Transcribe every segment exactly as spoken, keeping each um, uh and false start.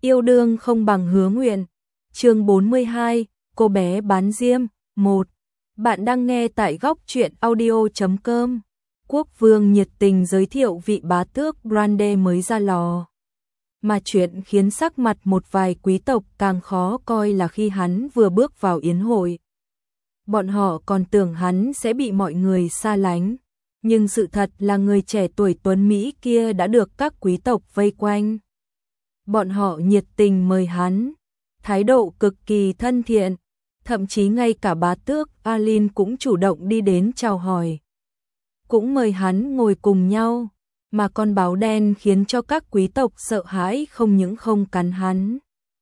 Yêu đương không bằng hứa nguyện. Chương bốn mươi hai, cô bé bán diêm. một. Bạn đang nghe tại góc truyện audio chấm com. Quốc vương nhiệt tình giới thiệu vị bá tước Brande mới ra lò. Mà chuyện khiến sắc mặt một vài quý tộc càng khó coi là khi hắn vừa bước vào yến hội. Bọn họ còn tưởng hắn sẽ bị mọi người xa lánh, nhưng sự thật là người trẻ tuổi tuấn Mỹ kia đã được các quý tộc vây quanh. Bọn họ nhiệt tình mời hắn, thái độ cực kỳ thân thiện, thậm chí ngay cả bá tước Alin cũng chủ động đi đến chào hỏi. Cũng mời hắn ngồi cùng nhau, mà con báo đen khiến cho các quý tộc sợ hãi không những không cắn hắn.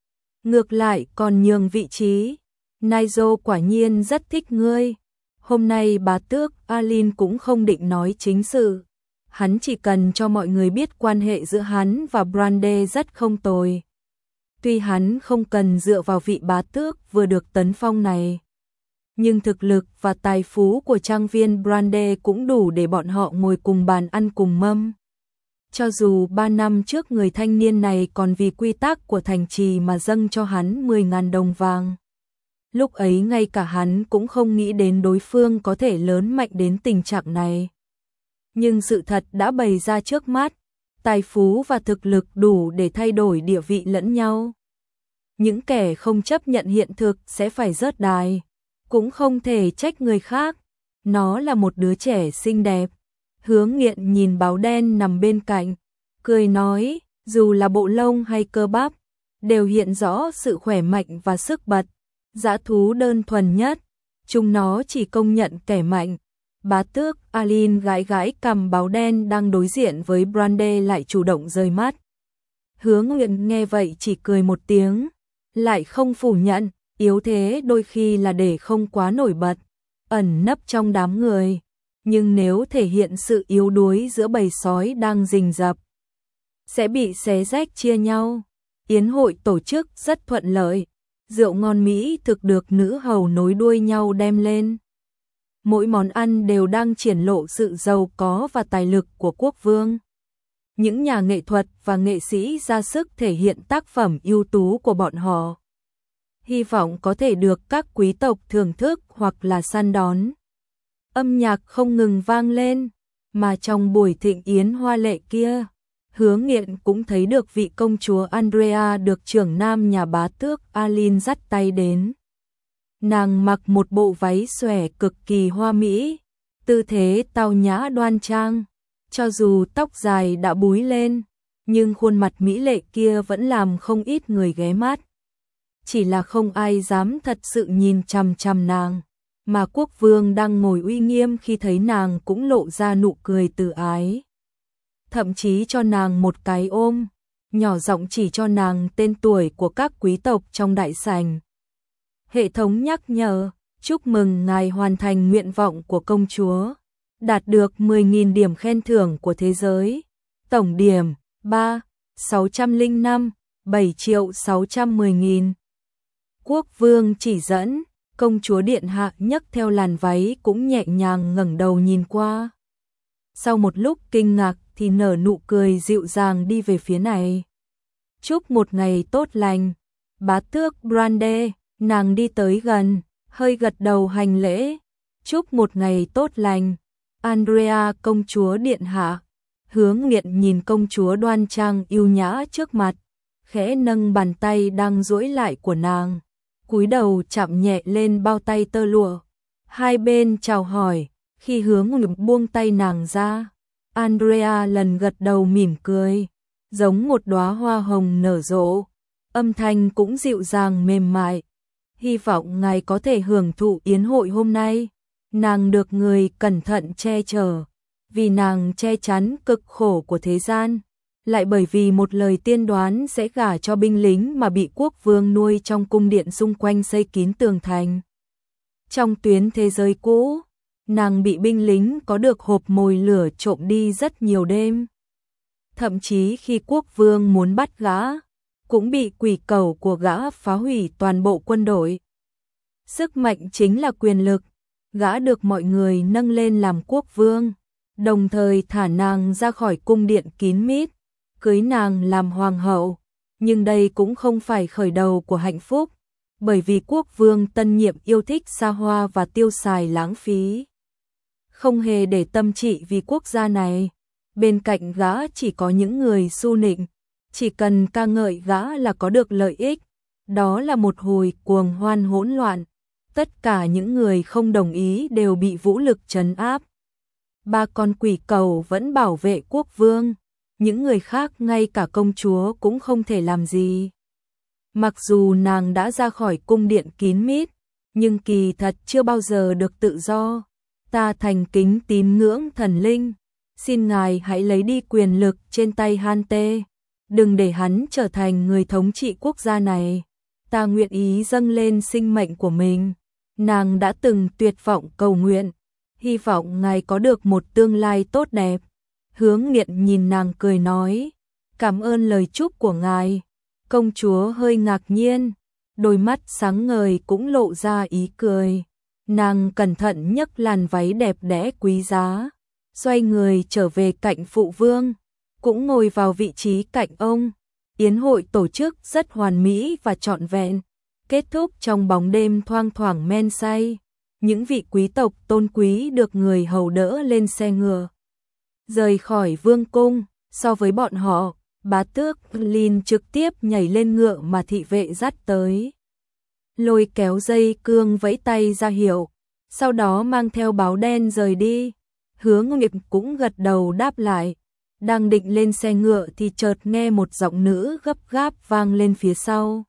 Ngược lại còn nhường vị trí. Nigel quả nhiên rất thích ngươi. Hôm nay bá tước Alin cũng không định nói chính sự. Hắn chỉ cần cho mọi người biết quan hệ giữa hắn và Brande rất không tồi. Tuy hắn không cần dựa vào vị bá tước vừa được tấn phong này, nhưng thực lực và tài phú của trang viên Brande cũng đủ để bọn họ ngồi cùng bàn ăn cùng mâm. Cho dù ba năm trước người thanh niên này còn vì quy tắc của thành trì mà dâng cho hắn mười nghìn đồng vàng. Lúc ấy ngay cả hắn cũng không nghĩ đến đối phương có thể lớn mạnh đến tình trạng này. Nhưng sự thật đã bày ra trước mắt, tài phú và thực lực đủ để thay đổi địa vị lẫn nhau. Những kẻ không chấp nhận hiện thực sẽ phải rớt đài, cũng không thể trách người khác. Nó là một đứa trẻ xinh đẹp. Hướng Nghiện nhìn báo đen nằm bên cạnh, cười nói, dù là bộ lông hay cơ bắp, đều hiện rõ sự khỏe mạnh và sức bật. Dã thú đơn thuần nhất, chúng nó chỉ công nhận kẻ mạnh. Bá tước Alin gãi gãi cằm báo đen đang đối diện với Brande lại chủ động rời mắt. Hứa Nguyện nghe vậy chỉ cười một tiếng, lại không phủ nhận, yếu thế đôi khi là để không quá nổi bật, ẩn nấp trong đám người. Nhưng nếu thể hiện sự yếu đuối giữa bầy sói đang rình rập, sẽ bị xé rách chia nhau. Yến hội tổ chức rất thuận lợi. Rượu ngon Mỹ thực được nữ hầu nối đuôi nhau đem lên. Mỗi món ăn đều đang triển lộ sự giàu có và tài lực của quốc vương. Những nhà nghệ thuật và nghệ sĩ ra sức thể hiện tác phẩm ưu tú của bọn họ. Hy vọng có thể được các quý tộc thưởng thức hoặc là săn đón. Âm nhạc không ngừng vang lên, mà trong buổi thịnh yến hoa lệ kia, Hứa Nghiện cũng thấy được vị công chúa Andrea được trưởng nam nhà bá tước Alin dắt tay đến. Nàng mặc một bộ váy xòe cực kỳ hoa mỹ, tư thế tao nhã đoan trang, cho dù tóc dài đã búi lên, nhưng khuôn mặt mỹ lệ kia vẫn làm không ít người ghé mắt. Chỉ là không ai dám thật sự nhìn chằm chằm nàng, mà quốc vương đang ngồi uy nghiêm khi thấy nàng cũng lộ ra nụ cười từ ái. Thậm chí cho nàng một cái ôm, nhỏ giọng chỉ cho nàng tên tuổi của các quý tộc trong đại sảnh. Hệ thống nhắc nhở, chúc mừng ngài hoàn thành nguyện vọng của công chúa, đạt được mười nghìn điểm khen thưởng của thế giới. Tổng điểm ba sáu không năm bảy triệu sáu trăm mười nghìn. Quốc vương chỉ dẫn, công chúa điện hạ nhấc theo làn váy cũng nhẹ nhàng ngẩng đầu nhìn qua. Sau một lúc kinh ngạc thì nở nụ cười dịu dàng đi về phía này. Chúc một ngày tốt lành. Bá tước Brande, nàng đi tới gần, hơi gật đầu hành lễ. Chúc một ngày tốt lành. Andrea công chúa điện hạ. Hướng Nghiện nhìn công chúa đoan trang yêu nhã trước mặt, khẽ nâng bàn tay đang duỗi lại của nàng, cúi đầu chạm nhẹ lên bao tay tơ lụa. Hai bên chào hỏi, khi Hướng Nguyệt buông tay nàng ra, Andrea lần gật đầu mỉm cười, giống một đóa hoa hồng nở rộ, âm thanh cũng dịu dàng mềm mại. Hy vọng ngài có thể hưởng thụ yến hội hôm nay. Nàng được người cẩn thận che chở, vì nàng che chắn cực khổ của thế gian, lại bởi vì một lời tiên đoán sẽ gả cho binh lính mà bị quốc vương nuôi trong cung điện xung quanh xây kín tường thành. Trong tuyến thế giới cũ, nàng bị binh lính có được hộp mồi lửa trộm đi rất nhiều đêm. Thậm chí khi quốc vương muốn bắt gã, cũng bị quỷ cẩu của gã phá hủy toàn bộ quân đội. Sức mạnh chính là quyền lực, gã được mọi người nâng lên làm quốc vương, đồng thời thả nàng ra khỏi cung điện kín mít, cưới nàng làm hoàng hậu. Nhưng đây cũng không phải khởi đầu của hạnh phúc, bởi vì quốc vương tân nhiệm yêu thích xa hoa và tiêu xài lãng phí. Không hề để tâm trị vì quốc gia này, bên cạnh gã chỉ có những người su nịnh, chỉ cần ca ngợi gã là có được lợi ích, đó là một hồi cuồng hoan hỗn loạn, tất cả những người không đồng ý đều bị vũ lực trấn áp. Ba con quỷ cầu vẫn bảo vệ quốc vương, những người khác ngay cả công chúa cũng không thể làm gì. Mặc dù nàng đã ra khỏi cung điện kín mít, nhưng kỳ thật chưa bao giờ được tự do. Ta thành kính tín ngưỡng thần linh, xin ngài hãy lấy đi quyền lực trên tay Han Tê, đừng để hắn trở thành người thống trị quốc gia này. Ta nguyện ý dâng lên sinh mệnh của mình. Nàng đã từng tuyệt vọng cầu nguyện, hy vọng ngài có được một tương lai tốt đẹp. Hướng Nghiện nhìn nàng cười nói, cảm ơn lời chúc của ngài. Công chúa hơi ngạc nhiên, đôi mắt sáng ngời cũng lộ ra ý cười. Nàng cẩn thận nhấc làn váy đẹp đẽ quý giá, xoay người trở về cạnh phụ vương, cũng ngồi vào vị trí cạnh ông. Yến hội tổ chức rất hoàn mỹ và trọn vẹn, kết thúc trong bóng đêm thoang thoảng men say. Những vị quý tộc tôn quý được người hầu đỡ lên xe ngựa, rời khỏi vương cung. So với bọn họ, bá tước Lin trực tiếp nhảy lên ngựa mà thị vệ dắt tới, lôi kéo dây cương vẫy tay ra hiệu, sau đó mang theo báo đen rời đi. Hứa Nghiệp cũng gật đầu đáp lại, đang định lên xe ngựa thì chợt nghe một giọng nữ gấp gáp vang lên phía sau.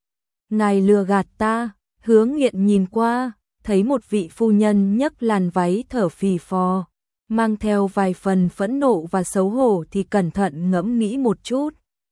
Ngài lừa gạt ta. Hứa Nghiện nhìn qua, thấy một vị phu nhân nhấc làn váy thở phì phò, mang theo vài phần phẫn nộ và xấu hổ thì cẩn thận ngẫm nghĩ một chút.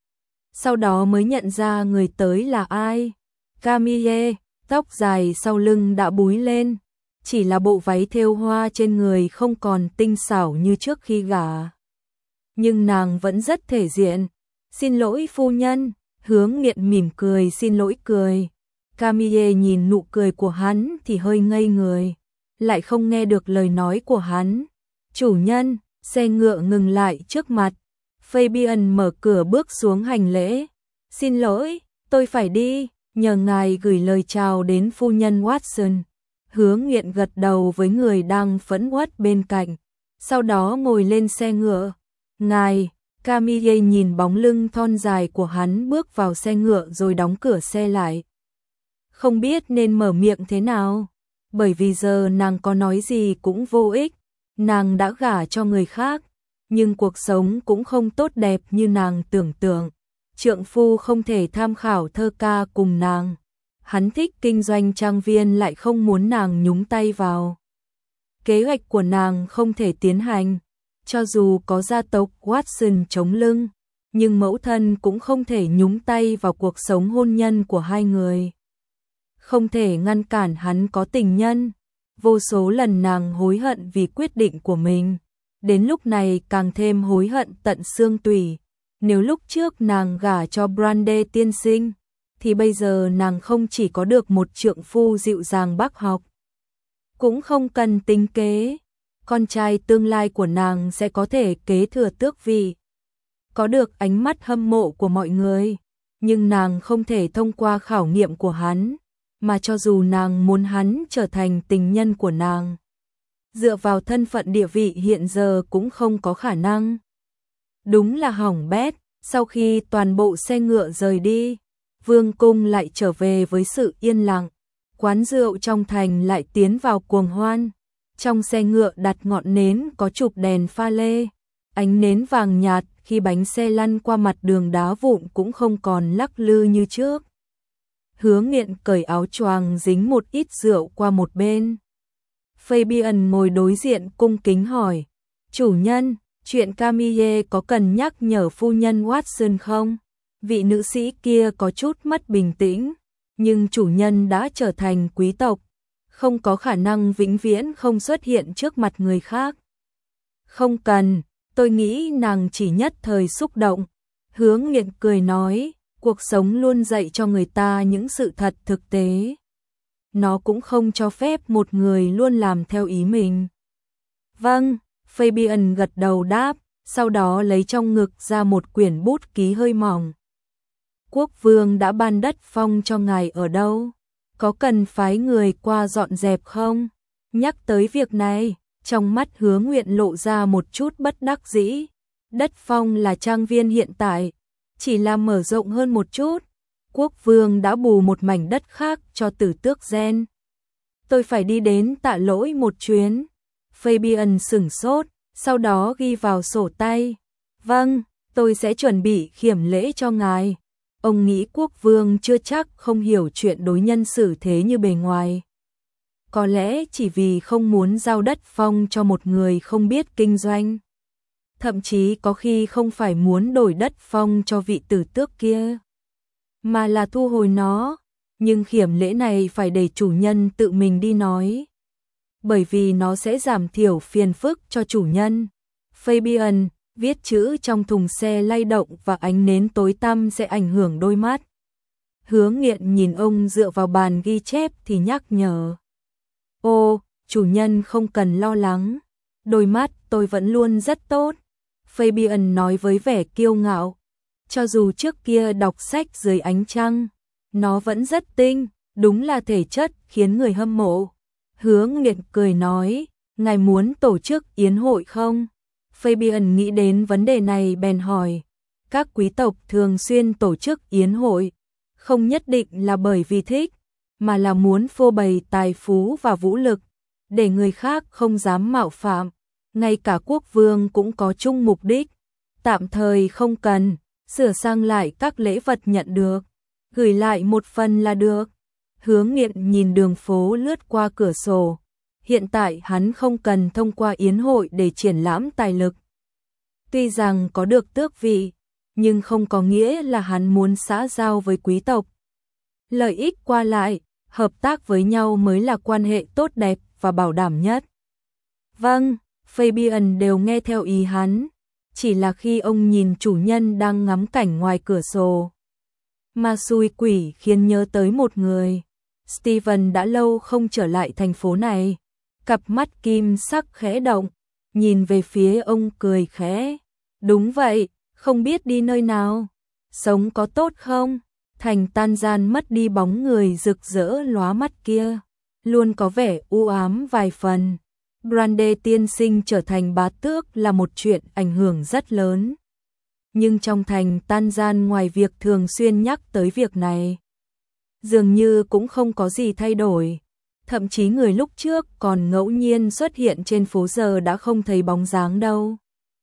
Sau đó mới nhận ra người tới là ai. Camille, tóc dài sau lưng đã búi lên, chỉ là bộ váy thêu hoa trên người không còn tinh xảo như trước khi gả. Nhưng nàng vẫn rất thể diện. Xin lỗi phu nhân. Hướng Nghiện mỉm cười xin lỗi cười. Camille nhìn nụ cười của hắn thì hơi ngây người, lại không nghe được lời nói của hắn. Chủ nhân, xe ngựa ngừng lại trước mặt. Fabian mở cửa bước xuống hành lễ. Xin lỗi, tôi phải đi, nhờ ngài gửi lời chào đến phu nhân Watson. Hứa Nghiện gật đầu với người đang phẫn uất bên cạnh, sau đó ngồi lên xe ngựa. Ngài, Camille nhìn bóng lưng thon dài của hắn bước vào xe ngựa rồi đóng cửa xe lại. Không biết nên mở miệng thế nào, bởi vì giờ nàng có nói gì cũng vô ích. Nàng đã gả cho người khác, nhưng cuộc sống cũng không tốt đẹp như nàng tưởng tượng. Trượng phu không thể tham khảo thơ ca cùng nàng. Hắn thích kinh doanh trang viên lại không muốn nàng nhúng tay vào. Kế hoạch của nàng không thể tiến hành, cho dù có gia tộc Watson chống lưng, nhưng mẫu thân cũng không thể nhúng tay vào cuộc sống hôn nhân của hai người. Không thể ngăn cản hắn có tình nhân. Vô số lần nàng hối hận vì quyết định của mình, đến lúc này càng thêm hối hận tận xương tủy. Nếu lúc trước nàng gả cho Brande tiên sinh, thì bây giờ nàng không chỉ có được một trượng phu dịu dàng bác học, cũng không cần tính kế, con trai tương lai của nàng sẽ có thể kế thừa tước vị, có được ánh mắt hâm mộ của mọi người, nhưng nàng không thể thông qua khảo nghiệm của hắn, mà cho dù nàng muốn hắn trở thành tình nhân của nàng, dựa vào thân phận địa vị hiện giờ cũng không có khả năng. Đúng là hỏng bét. Sau khi toàn bộ xe ngựa rời đi, vương cung lại trở về với sự yên lặng. Quán rượu trong thành lại tiến vào cuồng hoan. Trong xe ngựa đặt ngọn nến có chụp đèn pha lê, ánh nến vàng nhạt khi bánh xe lăn qua mặt đường đá vụn cũng không còn lắc lư như trước. Hứa Nghiện cởi áo choàng dính một ít rượu qua một bên. Fabian ngồi đối diện cung kính hỏi, chủ nhân, chuyện Camille có cần nhắc nhở phu nhân Watson không? Vị nữ sĩ kia có chút mất bình tĩnh, nhưng chủ nhân đã trở thành quý tộc, không có khả năng vĩnh viễn không xuất hiện trước mặt người khác. Không cần, tôi nghĩ nàng chỉ nhất thời xúc động. Hứa Nghiện cười nói, cuộc sống luôn dạy cho người ta những sự thật thực tế. Nó cũng không cho phép một người luôn làm theo ý mình. Vâng, Fabian gật đầu đáp, sau đó lấy trong ngực ra một quyển bút ký hơi mỏng. Quốc vương đã ban đất phong cho ngài ở đâu? Có cần phái người qua dọn dẹp không? Nhắc tới việc này, trong mắt Hứa Nguyện lộ ra một chút bất đắc dĩ. Đất phong là trang viên hiện tại, chỉ là mở rộng hơn một chút. Quốc vương đã bù một mảnh đất khác cho Tử Tước Gen. Tôi phải đi đến Tạ Lỗi một chuyến. Fabian sửng sốt, sau đó ghi vào sổ tay. Vâng, tôi sẽ chuẩn bị khiểm lễ cho ngài. Ông nghĩ quốc vương chưa chắc không hiểu chuyện đối nhân xử thế như bề ngoài. Có lẽ chỉ vì không muốn giao đất phong cho một người không biết kinh doanh. Thậm chí có khi không phải muốn đổi đất phong cho vị tử tước kia, mà là thu hồi nó. Nhưng khiểm lễ này phải để chủ nhân tự mình đi nói, bởi vì nó sẽ giảm thiểu phiền phức cho chủ nhân. Fabian, viết chữ trong thùng xe lay động và ánh nến tối tăm sẽ ảnh hưởng đôi mắt. Hứa Nghiện nhìn ông dựa vào bàn ghi chép thì nhắc nhở. Ô, chủ nhân không cần lo lắng. Đôi mắt tôi vẫn luôn rất tốt. Fabian nói với vẻ kiêu ngạo. Cho dù trước kia đọc sách dưới ánh trăng, nó vẫn rất tinh, đúng là thể chất khiến người hâm mộ. Hứa Nghiện cười nói, ngài muốn tổ chức yến hội không? Fabian nghĩ đến vấn đề này bèn hỏi. Các quý tộc thường xuyên tổ chức yến hội, không nhất định là bởi vì thích, mà là muốn phô bày tài phú và vũ lực, để người khác không dám mạo phạm. Ngay cả quốc vương cũng có chung mục đích. Tạm thời không cần, sửa sang lại các lễ vật nhận được, gửi lại một phần là được. Hứa Nghiện nhìn đường phố lướt qua cửa sổ. Hiện tại hắn không cần thông qua yến hội để triển lãm tài lực. Tuy rằng có được tước vị, nhưng không có nghĩa là hắn muốn xã giao với quý tộc. Lợi ích qua lại, hợp tác với nhau mới là quan hệ tốt đẹp và bảo đảm nhất. Vâng, Fabian đều nghe theo ý hắn. Chỉ là khi ông nhìn chủ nhân đang ngắm cảnh ngoài cửa sổ, mà xui quỷ khiến nhớ tới một người. Steven đã lâu không trở lại thành phố này. Cặp mắt kim sắc khẽ động, nhìn về phía ông cười khẽ. Đúng vậy, không biết đi nơi nào. Sống có tốt không? Thành tan gian mất đi bóng người rực rỡ lóa mắt kia, luôn có vẻ u ám vài phần. Brande tiên sinh trở thành bá tước là một chuyện ảnh hưởng rất lớn. Nhưng trong thành tan gian, ngoài việc thường xuyên nhắc tới việc này, dường như cũng không có gì thay đổi. Thậm chí người lúc trước còn ngẫu nhiên xuất hiện trên phố giờ đã không thấy bóng dáng đâu.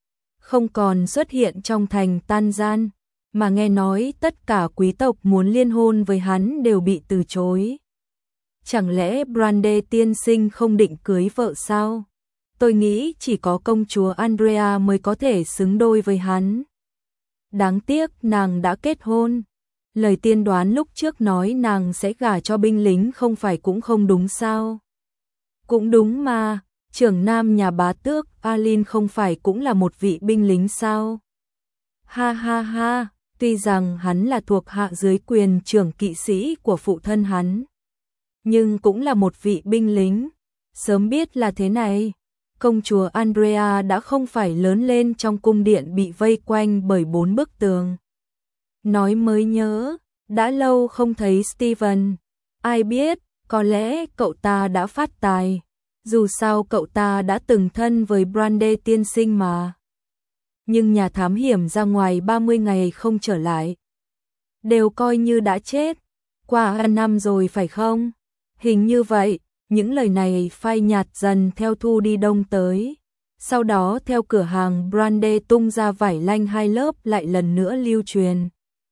Không còn xuất hiện trong thành tan gian, mà nghe nói tất cả quý tộc muốn liên hôn với hắn đều bị từ chối. Chẳng lẽ Brande tiên sinh không định cưới vợ sao? Tôi nghĩ chỉ có công chúa Andrea mới có thể xứng đôi với hắn. Đáng tiếc nàng đã kết hôn. Lời tiên đoán lúc trước nói nàng sẽ gả cho binh lính không phải cũng không đúng sao? Cũng đúng mà, trưởng nam nhà bá tước Alin không phải cũng là một vị binh lính sao? Ha ha ha, tuy rằng hắn là thuộc hạ dưới quyền trưởng kỵ sĩ của phụ thân hắn, nhưng cũng là một vị binh lính. Sớm biết là thế này, công chúa Andrea đã không phải lớn lên trong cung điện bị vây quanh bởi bốn bức tường. Nói mới nhớ, đã lâu không thấy Steven. Ai biết, có lẽ cậu ta đã phát tài. Dù sao cậu ta đã từng thân với Brande tiên sinh mà. Nhưng nhà thám hiểm ra ngoài ba mươi ngày không trở lại, đều coi như đã chết. Qua năm rồi phải không? Hình như vậy. Những lời này phai nhạt dần theo thu đi đông tới. Sau đó theo cửa hàng Brande tung ra vải lanh hai lớp lại lần nữa lưu truyền.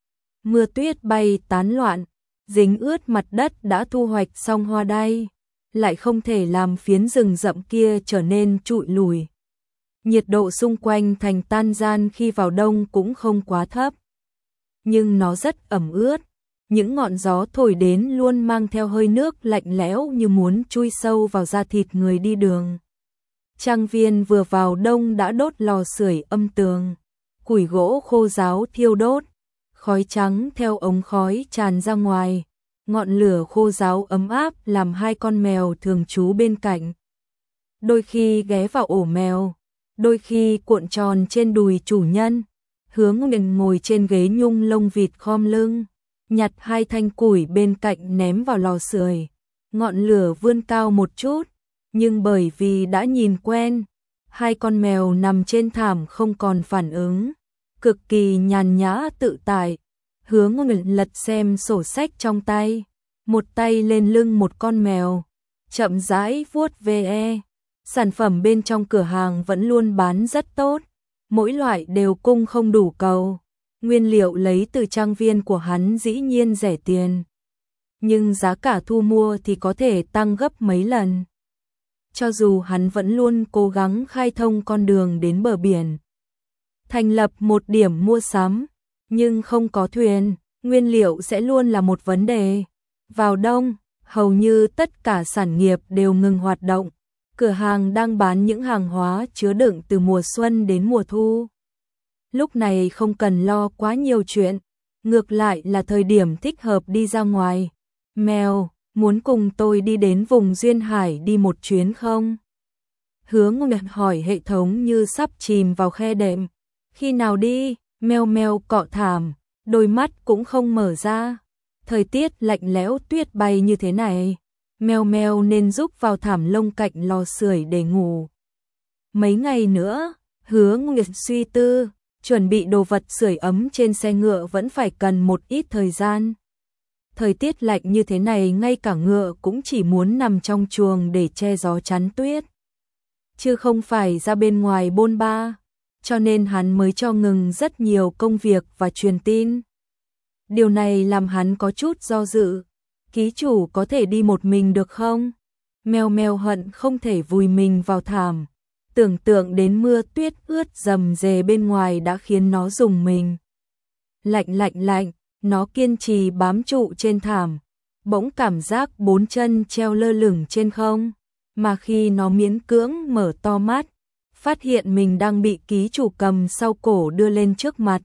Mưa tuyết bay tán loạn, dính ướt mặt đất đã thu hoạch xong hoa đay, lại không thể làm phiến rừng rậm kia trở nên trụi lùi. Nhiệt độ xung quanh thành tan gian khi vào đông cũng không quá thấp, nhưng nó rất ẩm ướt. Những ngọn gió thổi đến luôn mang theo hơi nước lạnh lẽo như muốn chui sâu vào da thịt người đi đường. Trang viên vừa vào đông đã đốt lò sưởi âm tường, củi gỗ khô ráo thiêu đốt, khói trắng theo ống khói tràn ra ngoài, ngọn lửa khô ráo ấm áp làm hai con mèo thường trú bên cạnh. Đôi khi ghé vào ổ mèo, đôi khi cuộn tròn trên đùi chủ nhân. Hứa Nguyện ngồi trên ghế nhung lông vịt khom lưng, nhặt hai thanh củi bên cạnh ném vào lò sưởi. Ngọn lửa vươn cao một chút, nhưng bởi vì đã nhìn quen, hai con mèo nằm trên thảm không còn phản ứng, cực kỳ nhàn nhã tự tại. Hứa Nguyện lật xem sổ sách trong tay, một tay lên lưng một con mèo, chậm rãi vuốt ve. Sản phẩm bên trong cửa hàng vẫn luôn bán rất tốt, mỗi loại đều cung không đủ cầu. Nguyên liệu lấy từ trang viên của hắn dĩ nhiên rẻ tiền, nhưng giá cả thu mua thì có thể tăng gấp mấy lần. Cho dù hắn vẫn luôn cố gắng khai thông con đường đến bờ biển, thành lập một điểm mua sắm, nhưng không có thuyền, nguyên liệu sẽ luôn là một vấn đề. Vào đông, hầu như tất cả sản nghiệp đều ngừng hoạt động. Cửa hàng đang bán những hàng hóa chứa đựng từ mùa xuân đến mùa thu. Lúc này không cần lo quá nhiều chuyện, ngược lại là thời điểm thích hợp đi ra ngoài. Mèo, muốn cùng tôi đi đến vùng duyên hải đi một chuyến không? Hứa Nguyệt hỏi hệ thống như sắp chìm vào khe đệm. Khi nào đi? Mèo mèo cọ thảm, đôi mắt cũng không mở ra. Thời tiết lạnh lẽo tuyết bay như thế này, mèo mèo nên rúc vào thảm lông cạnh lò sưởi để ngủ. Mấy ngày nữa, Hứa Nguyệt suy tư, chuẩn bị đồ vật sưởi ấm trên xe ngựa vẫn phải cần một ít thời gian. Thời tiết lạnh như thế này ngay cả ngựa cũng chỉ muốn nằm trong chuồng để che gió chắn tuyết, chứ không phải ra bên ngoài bôn ba, cho nên hắn mới cho ngừng rất nhiều công việc và truyền tin. Điều này làm hắn có chút do dự. Ký chủ có thể đi một mình được không? Mèo mèo hận không thể vùi mình vào thảm. Tưởng tượng đến mưa tuyết ướt rầm rề bên ngoài đã khiến nó rùng mình. Lạnh lạnh lạnh, nó kiên trì bám trụ trên thảm. Bỗng cảm giác bốn chân treo lơ lửng trên không. Mà khi nó miễn cưỡng mở to mắt, phát hiện mình đang bị ký chủ cầm sau cổ đưa lên trước mặt.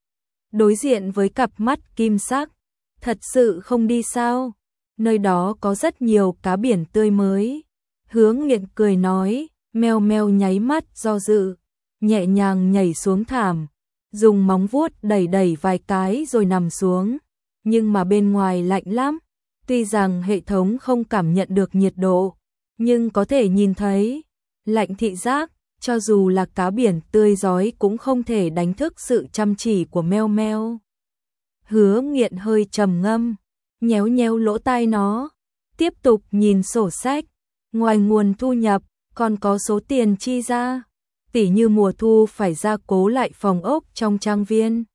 Đối diện với cặp mắt kim sắc, thật sự không đi sao? Nơi đó có rất nhiều cá biển tươi mới. Hứa Nghiện cười nói, mèo mèo nháy mắt do dự, nhẹ nhàng nhảy xuống thảm, dùng móng vuốt đẩy đẩy vài cái rồi nằm xuống. Nhưng mà bên ngoài lạnh lắm, tuy rằng hệ thống không cảm nhận được nhiệt độ, nhưng có thể nhìn thấy. Lạnh thị giác, cho dù là cá biển tươi rói cũng không thể đánh thức sự chăm chỉ của meo meo. Hứa Nghiện hơi trầm ngâm, nhéo nhéo lỗ tai nó, tiếp tục nhìn sổ sách. Ngoài nguồn thu nhập, còn có số tiền chi ra, tỉ như mùa thu phải gia cố lại phòng ốc trong trang viên,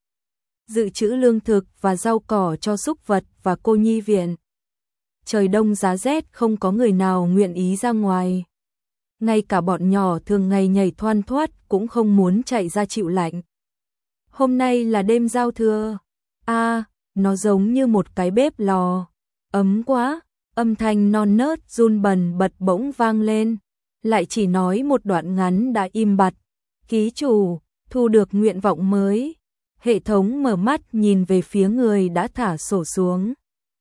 dự trữ lương thực và rau cỏ cho súc vật và cô nhi viện. Trời đông giá rét không có người nào nguyện ý ra ngoài. Ngay cả bọn nhỏ thường ngày nhảy thoăn thoắt cũng không muốn chạy ra chịu lạnh. Hôm nay là đêm giao thừa. A, à, nó giống như một cái bếp lò. Ấm quá, âm thanh non nớt run bần bật bỗng vang lên. Lại chỉ nói một đoạn ngắn đã im bặt. Ký chủ, thu được nguyện vọng mới. Hệ thống mở mắt nhìn về phía người đã thả sổ xuống.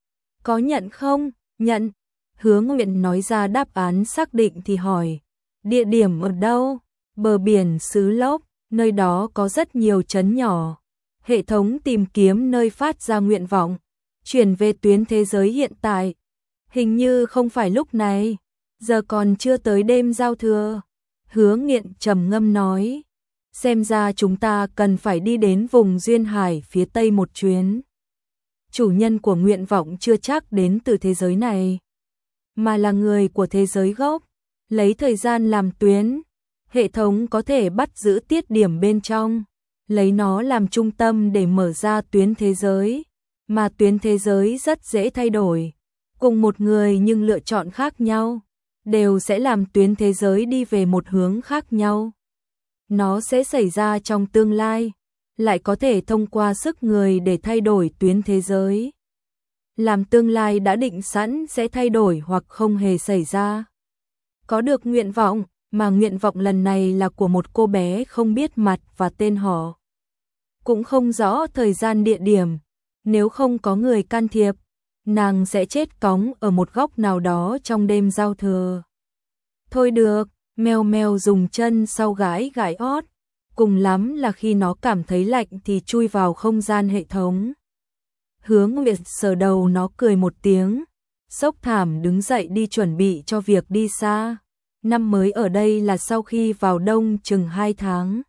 Có nhận không? Nhận. Hứa Nguyện nói ra đáp án xác định thì hỏi. Địa điểm ở đâu? Bờ biển xứ Lốc, nơi đó có rất nhiều trấn nhỏ. Hệ thống tìm kiếm nơi phát ra nguyện vọng, chuyển về tuyến thế giới hiện tại. Hình như không phải lúc này, giờ còn chưa tới đêm giao thừa. Hứa Nghiện trầm ngâm nói, xem ra chúng ta cần phải đi đến vùng duyên hải phía tây một chuyến. Chủ nhân của nguyện vọng chưa chắc đến từ thế giới này, mà là người của thế giới gốc. Lấy thời gian làm tuyến, hệ thống có thể bắt giữ tiết điểm bên trong, lấy nó làm trung tâm để mở ra tuyến thế giới, mà tuyến thế giới rất dễ thay đổi. Cùng một người nhưng lựa chọn khác nhau, đều sẽ làm tuyến thế giới đi về một hướng khác nhau. Nó sẽ xảy ra trong tương lai, lại có thể thông qua sức người để thay đổi tuyến thế giới. Làm tương lai đã định sẵn sẽ thay đổi hoặc không hề xảy ra. Có được nguyện vọng, mà nguyện vọng lần này là của một cô bé không biết mặt và tên họ. Cũng không rõ thời gian địa điểm, nếu không có người can thiệp, nàng sẽ chết cóng ở một góc nào đó trong đêm giao thừa. Thôi được, mèo mèo dùng chân sau gãi gãi ót, cùng lắm là khi nó cảm thấy lạnh thì chui vào không gian hệ thống. Hứa Nguyệt sờ đầu nó cười một tiếng, xốc thảm đứng dậy đi chuẩn bị cho việc đi xa. Năm mới ở đây là sau khi vào đông chừng hai tháng.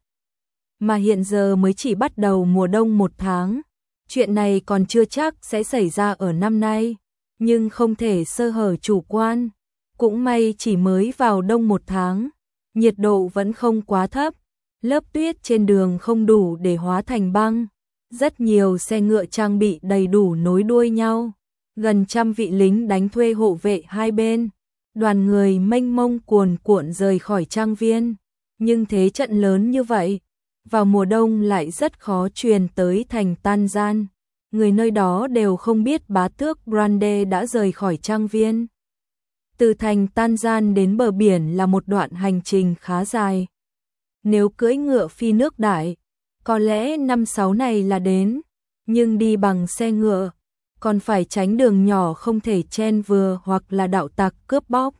Mà hiện giờ mới chỉ bắt đầu mùa đông một tháng. Chuyện này còn chưa chắc sẽ xảy ra ở năm nay, nhưng không thể sơ hở chủ quan. Cũng may chỉ mới vào đông một tháng, nhiệt độ vẫn không quá thấp, lớp tuyết trên đường không đủ để hóa thành băng. Rất nhiều xe ngựa trang bị đầy đủ nối đuôi nhau, gần trăm vị lính đánh thuê hộ vệ hai bên. Đoàn người mênh mông cuồn cuộn rời khỏi trang viên, nhưng thế trận lớn như vậy, vào mùa đông lại rất khó truyền tới thành Tanzan. Người nơi đó đều không biết bá tước Brande đã rời khỏi trang viên. Từ thành Tanzan đến bờ biển là một đoạn hành trình khá dài. Nếu cưỡi ngựa phi nước đại, có lẽ năm sáu này là đến, nhưng đi bằng xe ngựa, còn phải tránh đường nhỏ không thể chen vừa hoặc là đạo tặc cướp bóc.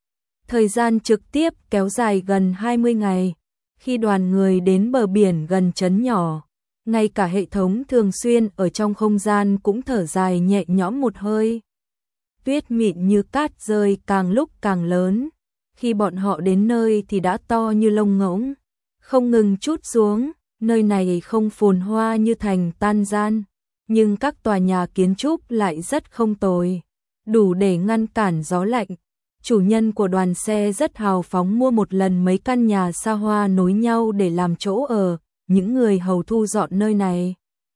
Thời gian trực tiếp kéo dài gần hai mươi ngày, khi đoàn người đến bờ biển gần trấn nhỏ, ngay cả hệ thống thường xuyên ở trong không gian cũng thở dài nhẹ nhõm một hơi. Tuyết mịn như cát rơi càng lúc càng lớn, khi bọn họ đến nơi thì đã to như lông ngỗng, không ngừng trút xuống. Nơi này không phồn hoa như thành Tanzan, nhưng các tòa nhà kiến trúc lại rất không tồi, đủ để ngăn cản gió lạnh. Chủ nhân của đoàn xe rất hào phóng mua một lần mấy căn nhà xa hoa nối nhau để làm chỗ ở, những người hầu thu dọn nơi này.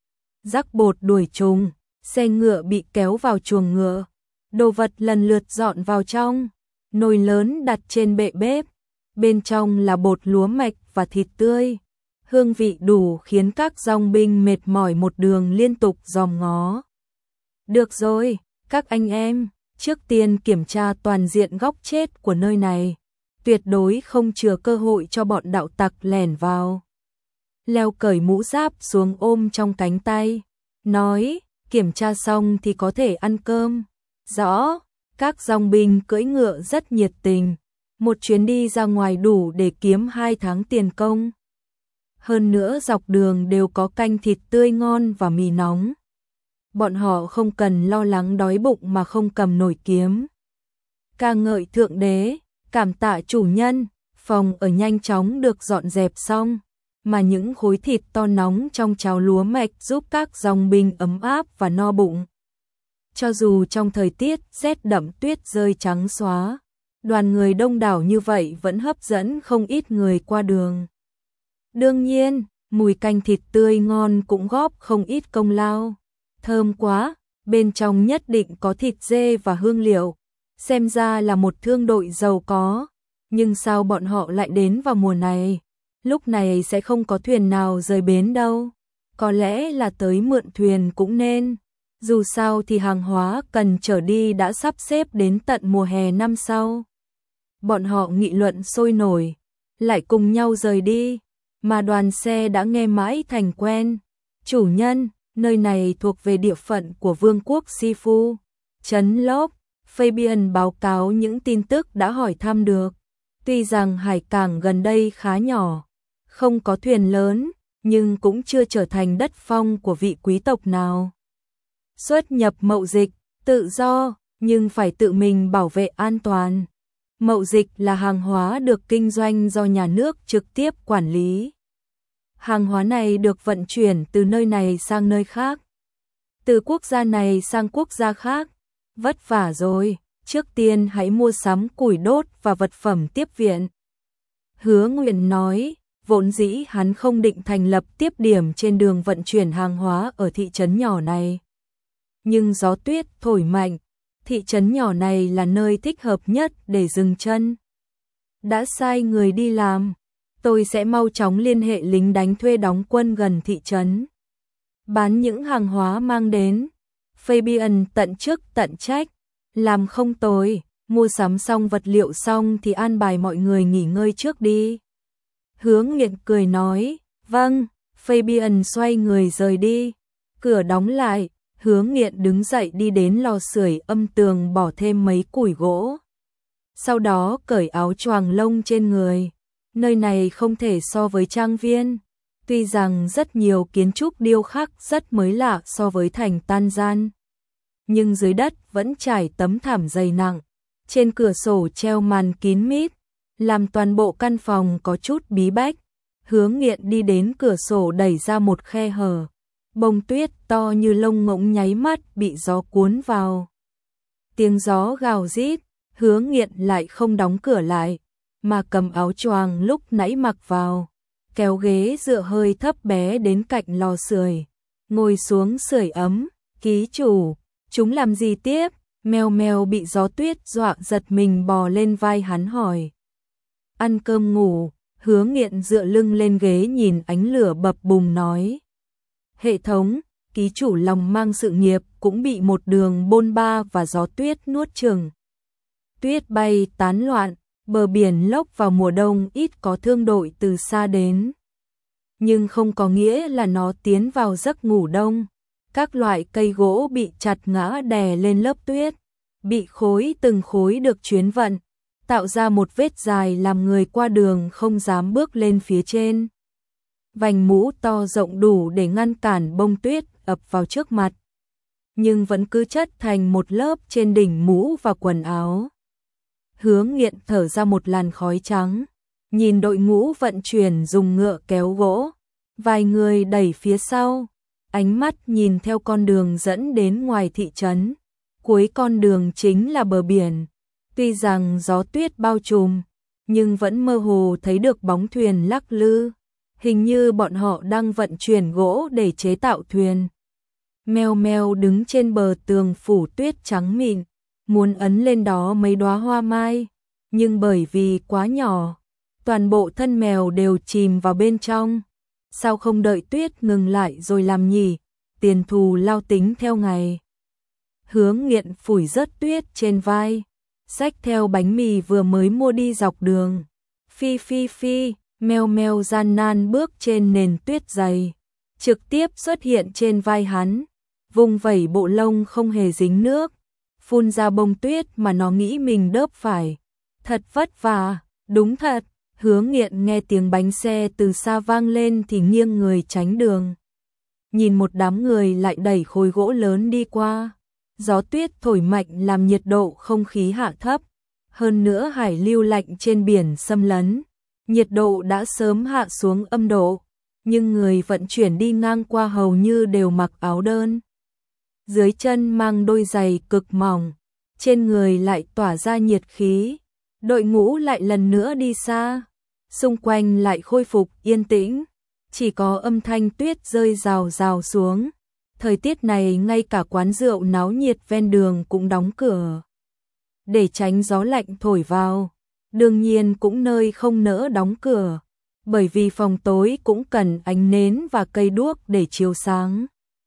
Rắc bột đuổi trùng, xe ngựa bị kéo vào chuồng ngựa, đồ vật lần lượt dọn vào trong, nồi lớn đặt trên bệ bếp, bên trong là bột lúa mạch và thịt tươi. Hương vị đủ khiến các dòng binh mệt mỏi một đường liên tục dòm ngó. Được rồi, các anh em, trước tiên kiểm tra toàn diện góc chết của nơi này, tuyệt đối không chừa cơ hội cho bọn đạo tặc lẻn vào. Leo cởi mũ giáp xuống ôm trong cánh tay, nói, kiểm tra xong thì có thể ăn cơm. Rõ, các dòng binh cưỡi ngựa rất nhiệt tình, một chuyến đi ra ngoài đủ để kiếm hai tháng tiền công. Hơn nữa dọc đường đều có canh thịt tươi ngon và mì nóng. Bọn họ không cần lo lắng đói bụng mà không cầm nổi kiếm. Ca ngợi thượng đế, cảm tạ chủ nhân, phòng ở nhanh chóng được dọn dẹp xong, mà những khối thịt to nóng trong cháo lúa mạch giúp các dòng binh ấm áp và no bụng. Cho dù trong thời tiết rét đậm tuyết rơi trắng xóa, đoàn người đông đảo như vậy vẫn hấp dẫn không ít người qua đường. Đương nhiên, mùi canh thịt tươi ngon cũng góp không ít công lao. Thơm quá, bên trong nhất định có thịt dê và hương liệu. Xem ra là một thương đội giàu có. Nhưng sao bọn họ lại đến vào mùa này? Lúc này sẽ không có thuyền nào rời bến đâu. Có lẽ là tới mượn thuyền cũng nên. Dù sao thì hàng hóa cần chở đi đã sắp xếp đến tận mùa hè năm sau. Bọn họ nghị luận sôi nổi, lại cùng nhau rời đi. Mà đoàn xe đã nghe mãi thành quen. Chủ nhân, nơi này thuộc về địa phận của Vương quốc Sifu. Trấn Lốp, Fabian báo cáo những tin tức đã hỏi thăm được. Tuy rằng hải cảng gần đây khá nhỏ, không có thuyền lớn, nhưng cũng chưa trở thành đất phong của vị quý tộc nào. Xuất nhập mậu dịch, tự do, nhưng phải tự mình bảo vệ an toàn. Mậu dịch là hàng hóa được kinh doanh do nhà nước trực tiếp quản lý. Hàng hóa này được vận chuyển từ nơi này sang nơi khác, từ quốc gia này sang quốc gia khác. Vất vả rồi, trước tiên hãy mua sắm củi đốt và vật phẩm tiếp viện. Hứa Nguyện nói, vốn dĩ hắn không định thành lập tiếp điểm trên đường vận chuyển hàng hóa ở thị trấn nhỏ này. Nhưng gió tuyết thổi mạnh, thị trấn nhỏ này là nơi thích hợp nhất để dừng chân. Đã sai người đi làm, tôi sẽ mau chóng liên hệ lính đánh thuê đóng quân gần thị trấn. Bán những hàng hóa mang đến. Fabian tận chức tận trách, làm không tồi, mua sắm xong vật liệu xong thì an bài mọi người nghỉ ngơi trước đi. Hứa Nguyện cười nói, vâng, Fabian xoay người rời đi, cửa đóng lại, Hứa Nguyện đứng dậy đi đến lò sưởi âm tường bỏ thêm mấy củi gỗ. Sau đó cởi áo choàng lông trên người, Nơi này không thể so với trang viên. Tuy rằng rất nhiều kiến trúc điêu khắc rất mới lạ so với thành Tan Gian, nhưng dưới đất vẫn trải tấm thảm dày nặng. Trên cửa sổ treo màn kín mít, làm toàn bộ căn phòng có chút bí bách. Hứa Nghiện đi đến cửa sổ đẩy ra một khe hở. Bông tuyết to như lông ngỗng nháy mắt bị gió cuốn vào. Tiếng gió gào rít, Hứa Nghiện lại không đóng cửa lại, mà cầm áo choàng lúc nãy mặc vào, kéo ghế dựa hơi thấp bé đến cạnh lò sưởi, ngồi xuống sưởi ấm. Ký chủ, chúng làm gì tiếp? Mèo mèo bị gió tuyết dọa giật mình bò lên vai hắn hỏi. Ăn cơm ngủ. Hứa Nghiện dựa lưng lên ghế nhìn ánh lửa bập bùng nói. Hệ thống, ký chủ lòng mang sự nghiệp cũng bị một đường bôn ba và gió tuyết nuốt chửng. Tuyết bay tán loạn, bờ biển lốc vào mùa đông ít có thương đội từ xa đến. Nhưng không có nghĩa là nó tiến vào giấc ngủ đông. Các loại cây gỗ bị chặt ngã đè lên lớp tuyết, bị khối từng khối được chuyến vận, tạo ra một vết dài làm người qua đường không dám bước lên phía trên. Vành mũ to rộng đủ để ngăn cản bông tuyết ập vào trước mặt, nhưng vẫn cứ chất thành một lớp trên đỉnh mũ và quần áo. Hứa Nghiện thở ra một làn khói trắng, nhìn đội ngũ vận chuyển dùng ngựa kéo gỗ, vài người đẩy phía sau, ánh mắt nhìn theo con đường dẫn đến ngoài thị trấn. Cuối con đường chính là bờ biển. Tuy rằng gió tuyết bao trùm, nhưng vẫn mơ hồ thấy được bóng thuyền lắc lư. Hình như bọn họ đang vận chuyển gỗ để chế tạo thuyền. Mèo mèo đứng trên bờ tường phủ tuyết trắng mịn, muốn ấn lên đó mấy đóa hoa mai, nhưng bởi vì quá nhỏ, toàn bộ thân mèo đều chìm vào bên trong. Sao không đợi tuyết ngừng lại rồi làm nhỉ? Tiền thù lao tính theo ngày. Hứa Nghiện phủi rớt tuyết trên vai, xách theo bánh mì vừa mới mua đi dọc đường. Phi phi phi, mèo mèo gian nan bước trên nền tuyết dày, trực tiếp xuất hiện trên vai hắn, vùng vẩy bộ lông không hề dính nước, phun ra bông tuyết mà nó nghĩ mình đớp phải. Thật vất vả, đúng thật. Hứa Nghiện nghe tiếng bánh xe từ xa vang lên thì nghiêng người tránh đường. Nhìn một đám người lại đẩy khối gỗ lớn đi qua. Gió tuyết thổi mạnh làm nhiệt độ không khí hạ thấp. Hơn nữa hải lưu lạnh trên biển xâm lấn, nhiệt độ đã sớm hạ xuống âm độ. Nhưng người vận chuyển đi ngang qua hầu như đều mặc áo đơn. Dưới chân mang đôi giày cực mỏng, trên người lại tỏa ra nhiệt khí. Đội ngũ lại lần nữa đi xa, xung quanh lại khôi phục yên tĩnh, chỉ có âm thanh tuyết rơi rào rào xuống. Thời tiết này ngay cả quán rượu náo nhiệt ven đường cũng đóng cửa, để tránh gió lạnh thổi vào. Đương nhiên cũng nơi không nỡ đóng cửa, bởi vì phòng tối cũng cần ánh nến và cây đuốc để chiếu sáng.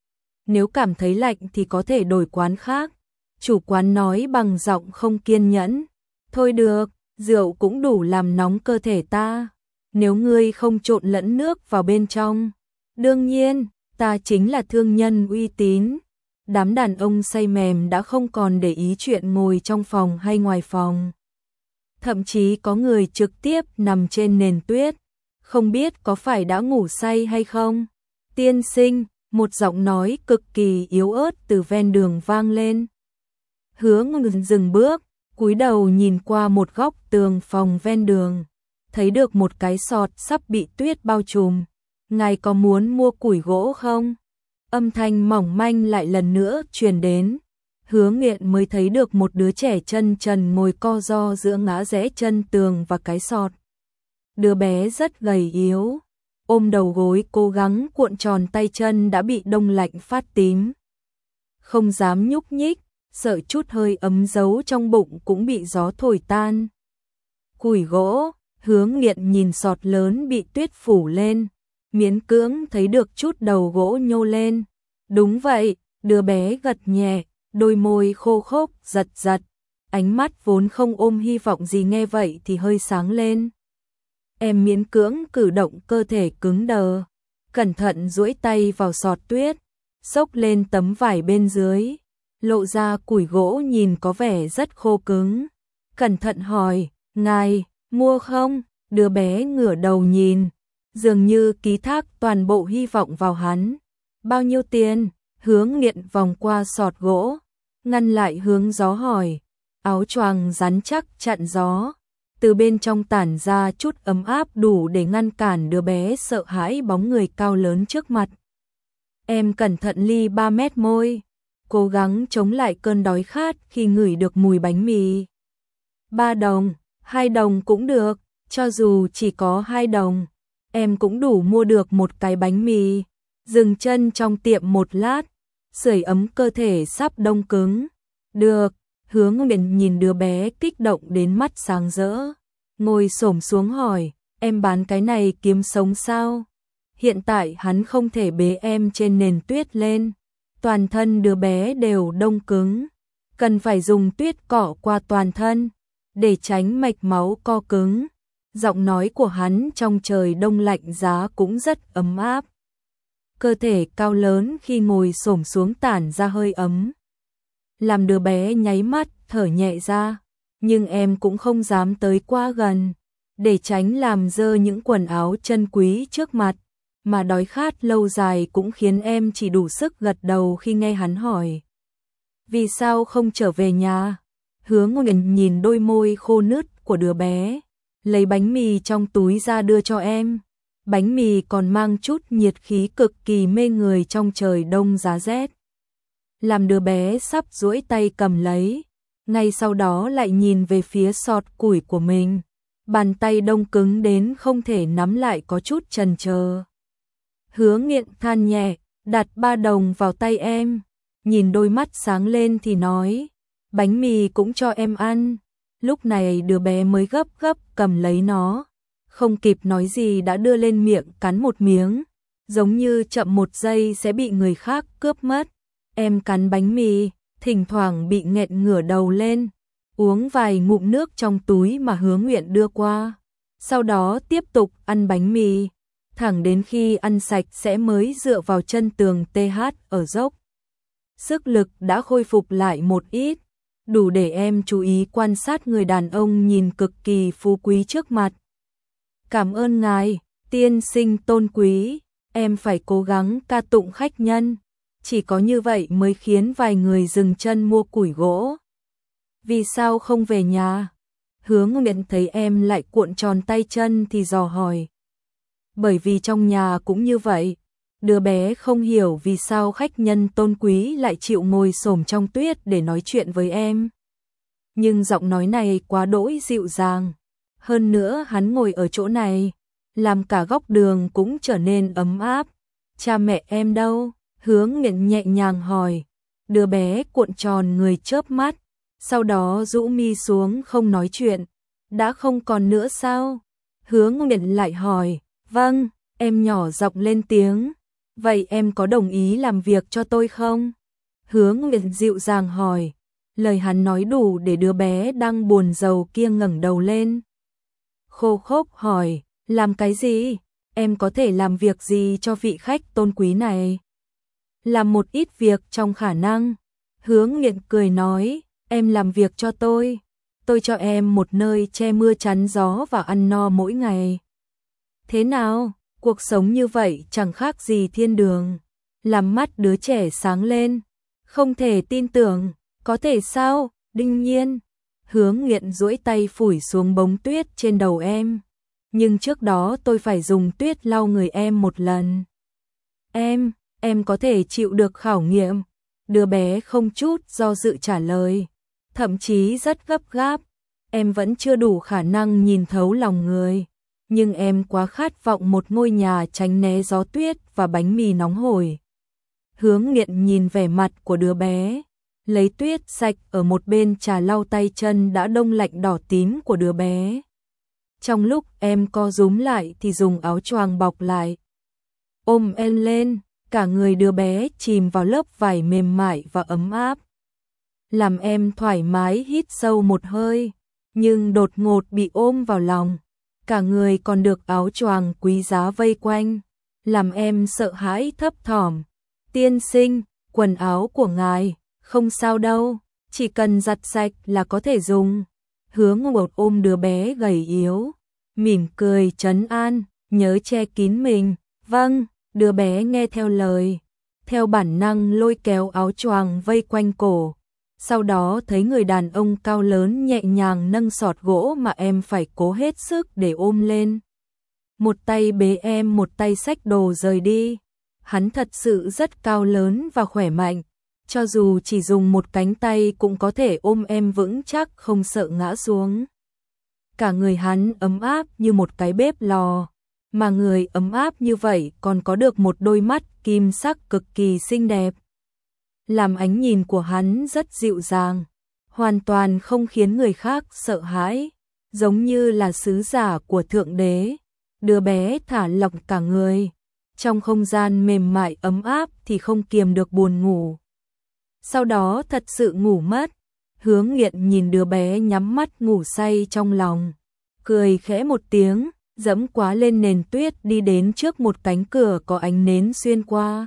Nếu cảm thấy lạnh thì có thể đổi quán khác. Chủ quán nói bằng giọng không kiên nhẫn. Thôi được, rượu cũng đủ làm nóng cơ thể ta. Nếu ngươi không trộn lẫn nước vào bên trong. Đương nhiên, ta chính là thương nhân uy tín. Đám đàn ông say mềm đã không còn để ý chuyện ngồi trong phòng hay ngoài phòng. Thậm chí có người trực tiếp nằm trên nền tuyết, không biết có phải đã ngủ say hay không. Tiên sinh, một giọng nói cực kỳ yếu ớt từ ven đường vang lên. Hứa ngừng dừng bước, cúi đầu nhìn qua một góc tường phòng ven đường, thấy được một cái sọt sắp bị tuyết bao trùm. Ngài có muốn mua củi gỗ không? Âm thanh mỏng manh lại lần nữa truyền đến. Hứa Nghiện mới thấy được một đứa trẻ chân trần ngồi co ro giữa ngã rẽ chân tường và cái sọt. Đứa bé rất gầy yếu, ôm đầu gối cố gắng cuộn tròn tay chân đã bị đông lạnh phát tím. Không dám nhúc nhích, sợ chút hơi ấm giấu trong bụng cũng bị gió thổi tan. Củi gỗ, Hứa Nghiện nhìn sọt lớn bị tuyết phủ lên, miễn cưỡng thấy được chút đầu gỗ nhô lên. Đúng vậy, đứa bé gật nhẹ, đôi môi khô khốc giật giật, ánh mắt vốn không ôm hy vọng gì nghe vậy thì hơi sáng lên. Em miễn cưỡng cử động cơ thể cứng đờ, cẩn thận duỗi tay vào sọt tuyết, xốc lên tấm vải bên dưới, lộ ra củi gỗ nhìn có vẻ rất khô cứng. Cẩn thận hỏi, ngài, mua không? Đứa bé ngửa đầu nhìn, dường như ký thác toàn bộ hy vọng vào hắn. Bao nhiêu tiền? Hướng Nghiện vòng qua sọt gỗ, ngăn lại Hướng Gió hỏi. Áo choàng rắn chắc chặn gió, từ bên trong tản ra chút ấm áp đủ để ngăn cản đứa bé sợ hãi bóng người cao lớn trước mặt. Em cẩn thận ly ba mét môi, cố gắng chống lại cơn đói khát khi ngửi được mùi bánh mì. Ba đồng, hai đồng cũng được, cho dù chỉ có hai đồng, em cũng đủ mua được một cái bánh mì. Dừng chân trong tiệm một lát, sưởi ấm cơ thể sắp đông cứng. Được. Hướng Nghiện nhìn đứa bé kích động đến mắt sáng rỡ, ngồi xổm xuống hỏi, em bán cái này kiếm sống sao? Hiện tại hắn không thể bế em trên nền tuyết lên, toàn thân đứa bé đều đông cứng, cần phải dùng tuyết cọ qua toàn thân, để tránh mạch máu co cứng. Giọng nói của hắn trong trời đông lạnh giá cũng rất ấm áp. Cơ thể cao lớn khi ngồi xổm xuống tản ra hơi ấm, làm đứa bé nháy mắt thở nhẹ ra, nhưng em cũng không dám tới quá gần, để tránh làm dơ những quần áo chân quý trước mặt, mà đói khát lâu dài cũng khiến em chỉ đủ sức gật đầu khi nghe hắn hỏi. Vì sao không trở về nhà? Hướng Nghiện nhìn đôi môi khô nứt của đứa bé, lấy bánh mì trong túi ra đưa cho em. Bánh mì còn mang chút nhiệt khí cực kỳ mê người trong trời đông giá rét. Làm đứa bé sắp duỗi tay cầm lấy, ngay sau đó lại nhìn về phía sọt củi của mình. Bàn tay đông cứng đến không thể nắm lại, có chút chần chờ. Hướng Nghiện than nhẹ, đặt ba đồng vào tay em, nhìn đôi mắt sáng lên thì nói, bánh mì cũng cho em ăn. Lúc này đứa bé mới gấp gấp cầm lấy nó, không kịp nói gì đã đưa lên miệng cắn một miếng, giống như chậm một giây sẽ bị người khác cướp mất. Em cắn bánh mì, thỉnh thoảng bị nghẹn ngửa đầu lên, uống vài ngụm nước trong túi mà Hướng Nghiện đưa qua, sau đó tiếp tục ăn bánh mì, thẳng đến khi ăn sạch sẽ mới dựa vào chân tường tê hát ở dốc. Sức lực đã khôi phục lại một ít, đủ để em chú ý quan sát người đàn ông nhìn cực kỳ phú quý trước mặt. Cảm ơn ngài, tiên sinh tôn quý, em phải cố gắng ca tụng khách nhân. Chỉ có như vậy mới khiến vài người dừng chân mua củi gỗ. Vì sao không về nhà? Hướng Nghiện thấy em lại cuộn tròn tay chân thì dò hỏi. Bởi vì trong nhà cũng như vậy. Đứa bé không hiểu vì sao khách nhân tôn quý lại chịu ngồi xổm trong tuyết để nói chuyện với em. Nhưng giọng nói này quá đỗi dịu dàng. Hơn nữa hắn ngồi ở chỗ này, làm cả góc đường cũng trở nên ấm áp. Cha mẹ em đâu? Hướng Nghiện nhẹ nhàng hỏi. Đứa bé cuộn tròn người chớp mắt, sau đó rũ mi xuống không nói chuyện. Đã không còn nữa sao? Hướng Nghiện lại hỏi. Vâng, em nhỏ giọng lên tiếng. Vậy em có đồng ý làm việc cho tôi không? Hướng Nghiện dịu dàng hỏi. Lời hắn nói đủ để đứa bé đang buồn rầu kia ngẩng đầu lên. Khô khốc hỏi. Làm cái gì? Em có thể làm việc gì cho vị khách tôn quý này? Làm một ít việc trong khả năng. Hướng Nghiện cười nói, em làm việc cho tôi. Tôi cho em một nơi che mưa chắn gió và ăn no mỗi ngày. Thế nào? Cuộc sống như vậy chẳng khác gì thiên đường. Làm mắt đứa trẻ sáng lên. Không thể tin tưởng. Có thể sao? Đương nhiên. Hướng Nghiện duỗi tay phủi xuống bông tuyết trên đầu em. Nhưng trước đó tôi phải dùng tuyết lau người em một lần. Em, em có thể chịu được khảo nghiệm. Đứa bé không chút do dự trả lời. Thậm chí rất gấp gáp. Em vẫn chưa đủ khả năng nhìn thấu lòng người. Nhưng em quá khát vọng một ngôi nhà tránh né gió tuyết và bánh mì nóng hổi. Hướng Nghiện nhìn vẻ mặt của đứa bé, lấy tuyết sạch ở một bên trà lau tay chân đã đông lạnh đỏ tím của đứa bé. Trong lúc em co rúm lại thì dùng áo choàng bọc lại. Ôm em lên, cả người đứa bé chìm vào lớp vải mềm mại và ấm áp. Làm em thoải mái hít sâu một hơi, nhưng đột ngột bị ôm vào lòng. Cả người còn được áo choàng quý giá vây quanh, làm em sợ hãi thấp thỏm. Tiên sinh, quần áo của ngài, không sao đâu, chỉ cần giặt sạch là có thể dùng. Hướng Ngột ôm đứa bé gầy yếu, mỉm cười trấn an, nhớ che kín mình. Vâng, đứa bé nghe theo lời, theo bản năng lôi kéo áo choàng vây quanh cổ. Sau đó thấy người đàn ông cao lớn nhẹ nhàng nâng sọt gỗ mà em phải cố hết sức để ôm lên. Một tay bế em, một tay xách đồ rời đi. Hắn thật sự rất cao lớn và khỏe mạnh, cho dù chỉ dùng một cánh tay cũng có thể ôm em vững chắc không sợ ngã xuống. Cả người hắn ấm áp như một cái bếp lò, mà người ấm áp như vậy còn có được một đôi mắt kim sắc cực kỳ xinh đẹp. Làm ánh nhìn của hắn rất dịu dàng, hoàn toàn không khiến người khác sợ hãi, giống như là sứ giả của Thượng Đế. Đứa bé thả lỏng cả người, trong không gian mềm mại ấm áp thì không kiềm được buồn ngủ. Sau đó thật sự ngủ mất. Hứa Nghiện nhìn đứa bé nhắm mắt ngủ say trong lòng, cười khẽ một tiếng, dẫm quá lên nền tuyết đi đến trước một cánh cửa có ánh nến xuyên qua.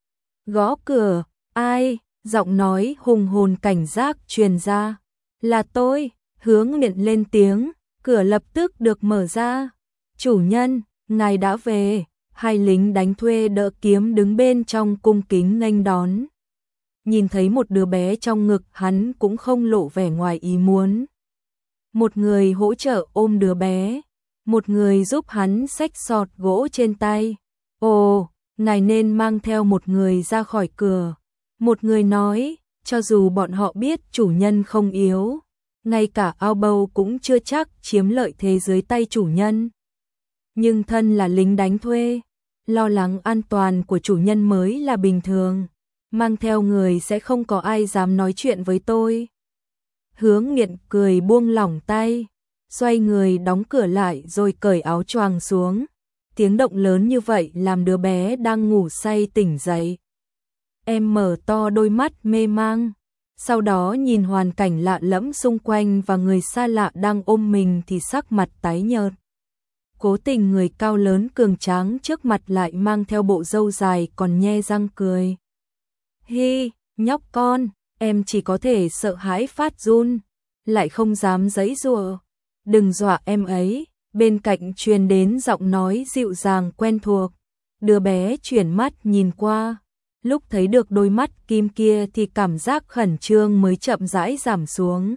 Gõ cửa, ai? Giọng nói hùng hồn cảnh giác truyền ra. Là tôi. Hứa Nghiện lên tiếng, cửa lập tức được mở ra. Chủ nhân, ngài đã về. Hai lính đánh thuê đỡ kiếm đứng bên trong cung kính nghênh đón. Nhìn thấy một đứa bé trong ngực hắn cũng không lộ vẻ ngoài ý muốn. Một người hỗ trợ ôm đứa bé, một người giúp hắn xách sọt gỗ trên tay. Ồ, ngài nên mang theo một người ra khỏi cửa. Một người nói, cho dù bọn họ biết chủ nhân không yếu, ngay cả ao bầu cũng chưa chắc chiếm lợi thế dưới tay chủ nhân. Nhưng thân là lính đánh thuê, lo lắng an toàn của chủ nhân mới là bình thường. Mang theo người sẽ không có ai dám nói chuyện với tôi. Hứa Nghiện cười buông lỏng tay, xoay người đóng cửa lại rồi cởi áo choàng xuống. Tiếng động lớn như vậy làm đứa bé đang ngủ say tỉnh dậy. Em mở to đôi mắt mê mang, sau đó nhìn hoàn cảnh lạ lẫm xung quanh và người xa lạ đang ôm mình thì sắc mặt tái nhợt. Cố tình người cao lớn cường tráng trước mặt lại mang theo bộ râu dài còn nhe răng cười. Hi, nhóc con, em chỉ có thể sợ hãi phát run, lại không dám giãy giụa. Đừng dọa em ấy. Bên cạnh truyền đến giọng nói dịu dàng quen thuộc. Đứa bé chuyển mắt nhìn qua, lúc thấy được đôi mắt kim kia thì cảm giác khẩn trương mới chậm rãi giảm xuống.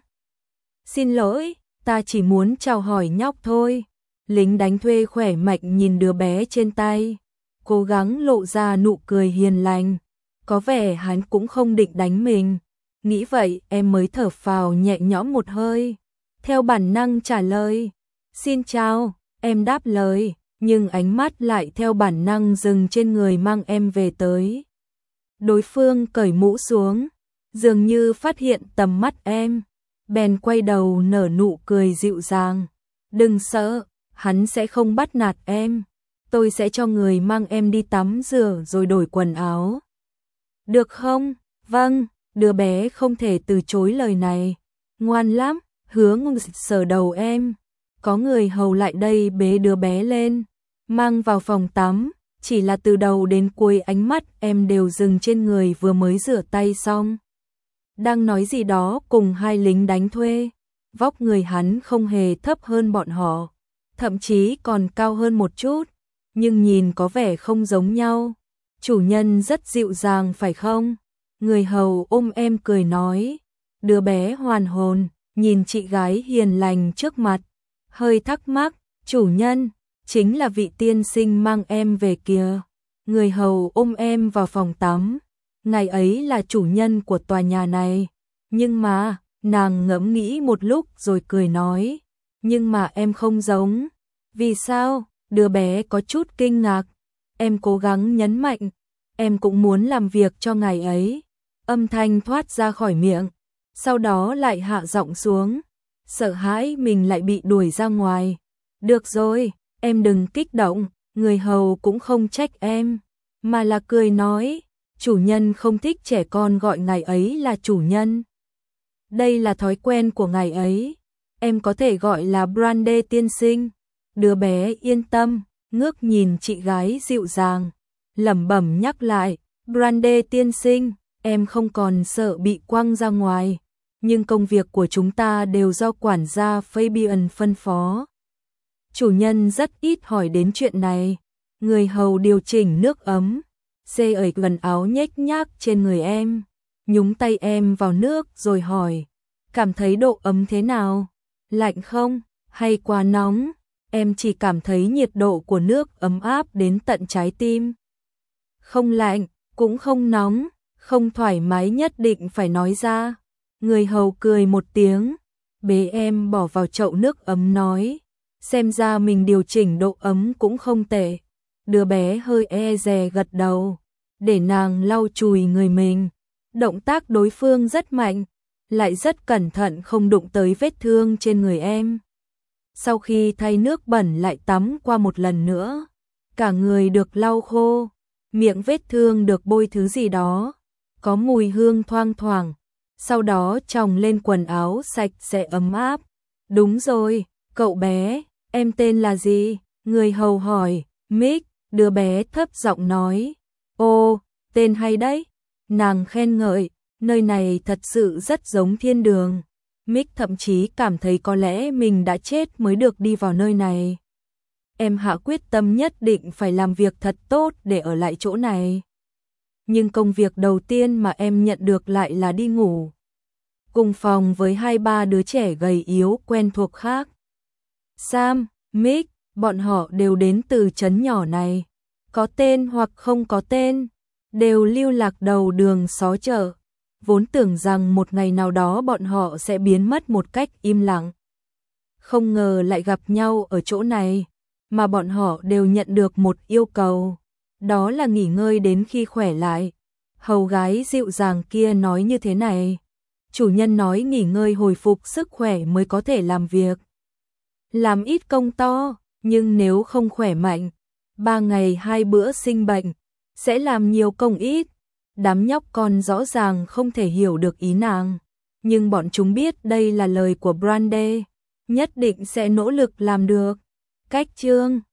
Xin lỗi, ta chỉ muốn chào hỏi nhóc thôi. Lính đánh thuê khỏe mạnh nhìn đứa bé trên tay, cố gắng lộ ra nụ cười hiền lành. Có vẻ hắn cũng không định đánh mình. Nghĩ vậy em mới thở phào nhẹ nhõm một hơi. Theo bản năng trả lời. Xin chào, em đáp lời. Nhưng ánh mắt lại theo bản năng dừng trên người mang em về tới. Đối phương cởi mũ xuống, dường như phát hiện tầm mắt em. Bèn quay đầu nở nụ cười dịu dàng. Đừng sợ, hắn sẽ không bắt nạt em. Tôi sẽ cho người mang em đi tắm rửa rồi đổi quần áo. Được không? Vâng, đứa bé không thể từ chối lời này. Ngoan lắm. Hứa Ngưng sờ đầu em. Có người hầu lại đây bế đứa bé lên, mang vào phòng tắm. Chỉ là từ đầu đến cuối ánh mắt em đều dừng trên người vừa mới rửa tay xong. Đang nói gì đó cùng hai lính đánh thuê. Vóc người hắn không hề thấp hơn bọn họ, thậm chí còn cao hơn một chút, nhưng nhìn có vẻ không giống nhau. Chủ nhân rất dịu dàng phải không? Người hầu ôm em cười nói. Đứa bé hoàn hồn, nhìn chị gái hiền lành trước mặt, hơi thắc mắc, chủ nhân, chính là vị tiên sinh mang em về kìa. Người hầu ôm em vào phòng tắm, ngày ấy là chủ nhân của tòa nhà này. Nhưng mà, nàng ngẫm nghĩ một lúc rồi cười nói, nhưng mà em không giống. Vì sao? Đứa bé có chút kinh ngạc. Em cố gắng nhấn mạnh, em cũng muốn làm việc cho ngày ấy. Âm thanh thoát ra khỏi miệng, sau đó lại hạ giọng xuống, sợ hãi mình lại bị đuổi ra ngoài. Được rồi, em đừng kích động. Người hầu cũng không trách em, mà là cười nói, chủ nhân không thích trẻ con gọi ngài ấy là chủ nhân. Đây là thói quen của ngài ấy, em có thể gọi là Brande tiên sinh. Đứa bé yên tâm, ngước nhìn chị gái dịu dàng, lẩm bẩm nhắc lại, Brande tiên sinh, em không còn sợ bị quăng ra ngoài, nhưng công việc của chúng ta đều do quản gia Fabian phân phó. Chủ nhân rất ít hỏi đến chuyện này. Người hầu điều chỉnh nước ấm, xê ở gần áo nhếch nhác trên người em, nhúng tay em vào nước rồi hỏi, cảm thấy độ ấm thế nào? Lạnh không? Hay quá nóng? Em chỉ cảm thấy nhiệt độ của nước ấm áp đến tận trái tim. Không lạnh, cũng không nóng, không thoải mái nhất định phải nói ra. Người hầu cười một tiếng, bế em bỏ vào chậu nước ấm nói, xem ra mình điều chỉnh độ ấm cũng không tệ. Đứa bé hơi e dè gật đầu, để nàng lau chùi người mình. Động tác đối phương rất mạnh, lại rất cẩn thận không đụng tới vết thương trên người em. Sau khi thay nước bẩn lại tắm qua một lần nữa, cả người được lau khô, miệng vết thương được bôi thứ gì đó, có mùi hương thoang thoảng, sau đó chồng lên quần áo sạch sẽ ấm áp. Đúng rồi, cậu bé, em tên là gì? Người hầu hỏi. Mick, đứa bé thấp giọng nói. Ô, tên hay đấy. Nàng khen ngợi, nơi này thật sự rất giống thiên đường. Mick thậm chí cảm thấy có lẽ mình đã chết mới được đi vào nơi này. Em hạ quyết tâm nhất định phải làm việc thật tốt để ở lại chỗ này. Nhưng công việc đầu tiên mà em nhận được lại là đi ngủ cùng phòng với hai ba đứa trẻ gầy yếu quen thuộc khác. Sam, Mick, bọn họ đều đến từ trấn nhỏ này, có tên hoặc không có tên, đều lưu lạc đầu đường xó chợ. Vốn tưởng rằng một ngày nào đó bọn họ sẽ biến mất một cách im lặng. Không ngờ lại gặp nhau ở chỗ này, mà bọn họ đều nhận được một yêu cầu, đó là nghỉ ngơi đến khi khỏe lại. Hầu gái dịu dàng kia nói như thế này. Chủ nhân nói nghỉ ngơi hồi phục sức khỏe mới có thể làm việc. Làm ít công to, nhưng nếu không khỏe mạnh, ba ngày hai bữa sinh bệnh, sẽ làm nhiều công ít. Đám nhóc con rõ ràng không thể hiểu được ý nàng, nhưng bọn chúng biết đây là lời của Brandy, nhất định sẽ nỗ lực làm được. Cách chương